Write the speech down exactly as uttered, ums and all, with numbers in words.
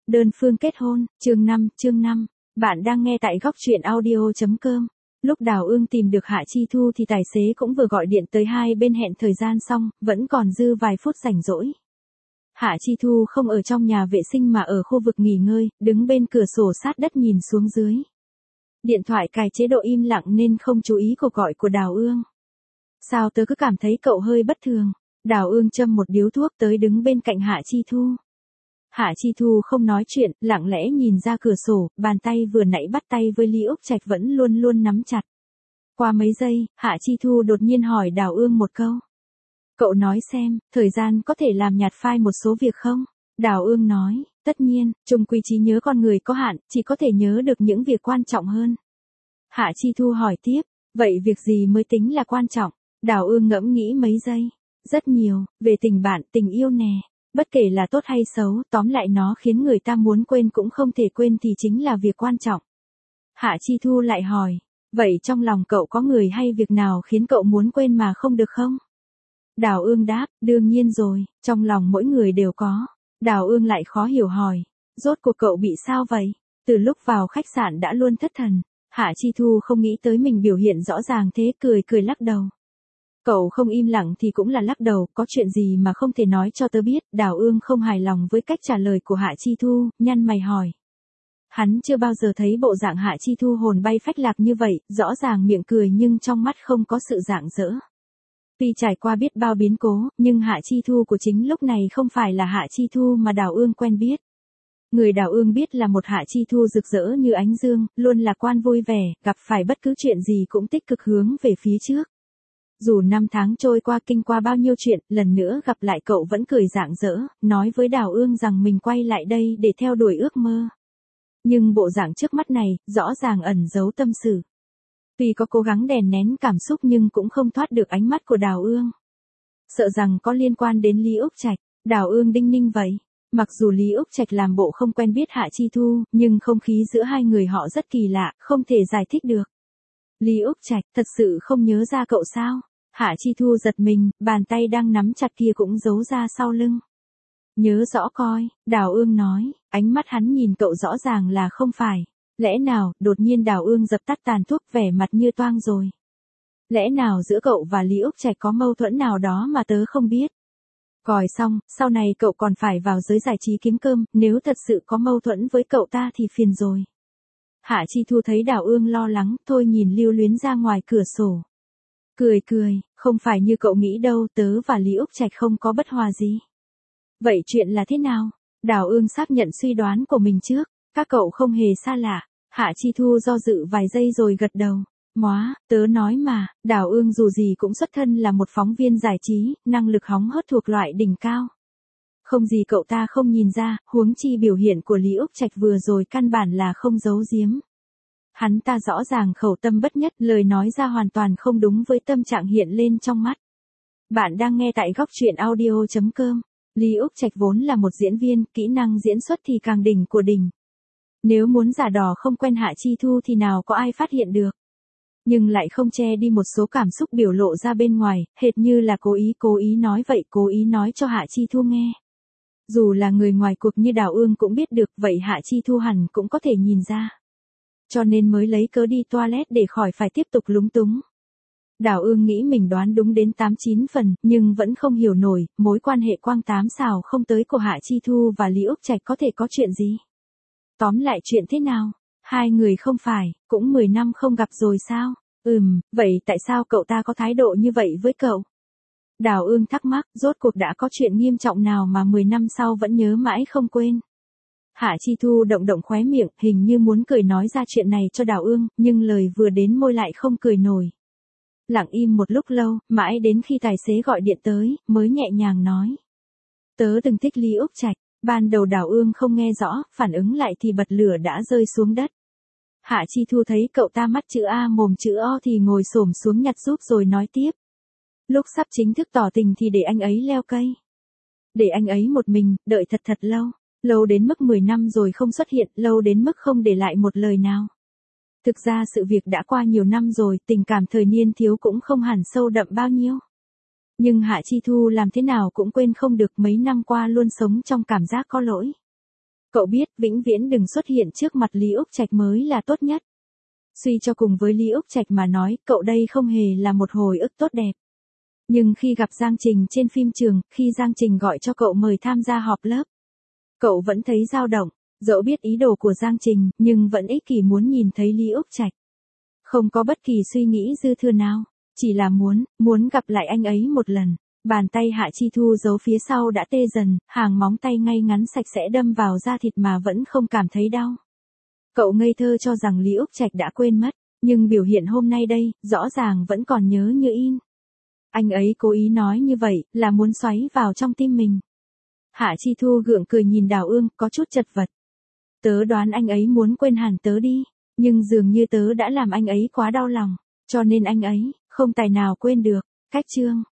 Đơn phương kết hôn, chương năm, chương năm. Bạn đang nghe tại góc truyện audio.com. Lúc Đào Ương tìm được Hạ Chi Thu thì tài xế cũng vừa gọi điện tới, hai bên hẹn thời gian xong, vẫn còn dư vài phút rảnh rỗi. Hạ Chi Thu không ở trong nhà vệ sinh mà ở khu vực nghỉ ngơi, đứng bên cửa sổ sát đất nhìn xuống dưới. Điện thoại cài chế độ im lặng nên không chú ý cuộc gọi của Đào Ương. Sao tớ cứ cảm thấy cậu hơi bất thường? Đào Ương châm một điếu thuốc tới đứng bên cạnh Hạ Chi Thu. Hạ Chi Thu không nói chuyện, lặng lẽ nhìn ra cửa sổ, bàn tay vừa nãy bắt tay với Lý Úc Trạch vẫn luôn luôn nắm chặt. Qua mấy giây, Hạ Chi Thu đột nhiên hỏi Đào Ương một câu. Cậu nói xem, thời gian có thể làm nhạt phai một số việc không? Đào Ương nói, tất nhiên, chung quy trí nhớ con người có hạn, chỉ có thể nhớ được những việc quan trọng hơn. Hạ Chi Thu hỏi tiếp, vậy việc gì mới tính là quan trọng? Đào Ương ngẫm nghĩ mấy giây. Rất nhiều, về tình bạn, tình yêu nè. Bất kể là tốt hay xấu, tóm lại nó khiến người ta muốn quên cũng không thể quên thì chính là việc quan trọng. Hạ Chi Thu lại hỏi, vậy trong lòng cậu có người hay việc nào khiến cậu muốn quên mà không được không? Đào Ương đáp, đương nhiên rồi, trong lòng mỗi người đều có. Đào Ương lại khó hiểu hỏi, rốt cuộc cậu bị sao vậy? Từ lúc vào khách sạn đã luôn thất thần. Hạ Chi Thu không nghĩ tới mình biểu hiện rõ ràng thế, cười cười lắc đầu. Cậu không im lặng thì cũng là lắc đầu, có chuyện gì mà không thể nói cho tớ biết? Đào Ương không hài lòng với cách trả lời của Hạ Chi Thu, nhăn mày hỏi. Hắn chưa bao giờ thấy bộ dạng Hạ Chi Thu hồn bay phách lạc như vậy, rõ ràng miệng cười nhưng trong mắt không có sự rạng rỡ. Tuy trải qua biết bao biến cố, nhưng Hạ Chi Thu của chính lúc này không phải là Hạ Chi Thu mà Đào Ương quen biết. Người Đào Ương biết là một Hạ Chi Thu rực rỡ như ánh dương, luôn lạc quan vui vẻ, gặp phải bất cứ chuyện gì cũng tích cực hướng về phía trước. Dù năm tháng trôi qua kinh qua bao nhiêu chuyện, lần nữa gặp lại cậu vẫn cười rạng rỡ, nói với Đào Ương rằng mình quay lại đây để theo đuổi ước mơ. Nhưng bộ dạng trước mắt này, rõ ràng ẩn giấu tâm sự. Tuy có cố gắng đè nén cảm xúc nhưng cũng không thoát được ánh mắt của Đào Ương. Sợ rằng có liên quan đến Lý Úc Trạch, Đào Ương đinh ninh vậy. Mặc dù Lý Úc Trạch làm bộ không quen biết Hạ Chi Thu, nhưng không khí giữa hai người họ rất kỳ lạ, không thể giải thích được. Lý Úc Trạch, thật sự không nhớ ra cậu sao? Hạ Chi Thu giật mình, bàn tay đang nắm chặt kia cũng giấu ra sau lưng. Nhớ rõ coi, Đào Ương nói, ánh mắt hắn nhìn cậu rõ ràng là không phải. Lẽ nào, đột nhiên Đào Ương dập tắt tàn thuốc, vẻ mặt như toang rồi. Lẽ nào giữa cậu và Lý Úc Trạch có mâu thuẫn nào đó mà tớ không biết? Còi xong, sau này cậu còn phải vào giới giải trí kiếm cơm, nếu thật sự có mâu thuẫn với cậu ta thì phiền rồi. Hạ Chi Thu thấy Đào Ương lo lắng, thôi nhìn lưu luyến ra ngoài cửa sổ. Cười cười, không phải như cậu nghĩ đâu, tớ và Lý Úc Trạch không có bất hòa gì. Vậy chuyện là thế nào? Đào Ương xác nhận suy đoán của mình trước, các cậu không hề xa lạ. Hạ Chi Thu do dự vài giây rồi gật đầu. Móa, tớ nói mà, Đào Ương dù gì cũng xuất thân là một phóng viên giải trí, năng lực hóng hớt thuộc loại đỉnh cao. Không gì cậu ta không nhìn ra, huống chi biểu hiện của Lý Úc Trạch vừa rồi căn bản là không giấu giếm. Hắn ta rõ ràng khẩu tâm bất nhất, lời nói ra hoàn toàn không đúng với tâm trạng hiện lên trong mắt. Bạn đang nghe tại góc truyện audio.com. Lý Úc Trạch vốn là một diễn viên, kỹ năng diễn xuất thì càng đỉnh của đỉnh. Nếu muốn giả đò không quen Hạ Chi Thu thì nào có ai phát hiện được. Nhưng lại không che đi một số cảm xúc biểu lộ ra bên ngoài, hệt như là cố ý cố ý nói vậy, cố ý nói cho Hạ Chi Thu nghe. Dù là người ngoài cuộc như Đào Ương cũng biết được, vậy Hạ Chi Thu hẳn cũng có thể nhìn ra. Cho nên mới lấy cớ đi toilet để khỏi phải tiếp tục lúng túng. Đào Ương nghĩ mình đoán đúng đến tám chín phần, nhưng vẫn không hiểu nổi, mối quan hệ quang tám xào không tới của Hạ Chi Thu và Lý Úc Trạch có thể có chuyện gì. Tóm lại chuyện thế nào? Hai người không phải, cũng mười năm không gặp rồi sao? Ừm, vậy tại sao cậu ta có thái độ như vậy với cậu? Đào Ương thắc mắc, rốt cuộc đã có chuyện nghiêm trọng nào mà mười năm sau vẫn nhớ mãi không quên? Hạ Chi Thu động động khóe miệng, hình như muốn cười nói ra chuyện này cho Đào Ương, nhưng lời vừa đến môi lại không cười nổi. Lặng im một lúc lâu, mãi đến khi tài xế gọi điện tới, mới nhẹ nhàng nói. Tớ từng thích Lý Úc Trạch. Ban đầu Đào Ương không nghe rõ, phản ứng lại thì bật lửa đã rơi xuống đất. Hạ Chi Thu thấy cậu ta mắt chữ A mồm chữ O thì ngồi xổm xuống nhặt giúp rồi nói tiếp. Lúc sắp chính thức tỏ tình thì để anh ấy leo cây. Để anh ấy một mình, đợi thật thật lâu. Lâu đến mức mười năm rồi không xuất hiện, lâu đến mức không để lại một lời nào. Thực ra sự việc đã qua nhiều năm rồi, tình cảm thời niên thiếu cũng không hẳn sâu đậm bao nhiêu. Nhưng Hạ Chi Thu làm thế nào cũng quên không được mấy năm qua luôn sống trong cảm giác có lỗi. Cậu biết, vĩnh viễn đừng xuất hiện trước mặt Lý Úc Trạch mới là tốt nhất. Suy cho cùng với Lý Úc Trạch mà nói, cậu đây không hề là một hồi ức tốt đẹp. Nhưng khi gặp Giang Trình trên phim trường, khi Giang Trình gọi cho cậu mời tham gia họp lớp, cậu vẫn thấy dao động, dẫu biết ý đồ của Giang Trình, nhưng vẫn ích kỷ muốn nhìn thấy Lý Úc Trạch. Không có bất kỳ suy nghĩ dư thừa nào, chỉ là muốn, muốn gặp lại anh ấy một lần. Bàn tay Hạ Chi Thu giấu phía sau đã tê dần, hàng móng tay ngay ngắn sạch sẽ đâm vào da thịt mà vẫn không cảm thấy đau. Cậu ngây thơ cho rằng Lý Úc Trạch đã quên mất, nhưng biểu hiện hôm nay đây, rõ ràng vẫn còn nhớ như in. Anh ấy cố ý nói như vậy, là muốn xoáy vào trong tim mình. Hạ Chi Thu gượng cười nhìn Đào Ương, có chút chật vật. Tớ đoán anh ấy muốn quên hẳn tớ đi, nhưng dường như tớ đã làm anh ấy quá đau lòng, cho nên anh ấy, không tài nào quên được. Cách chương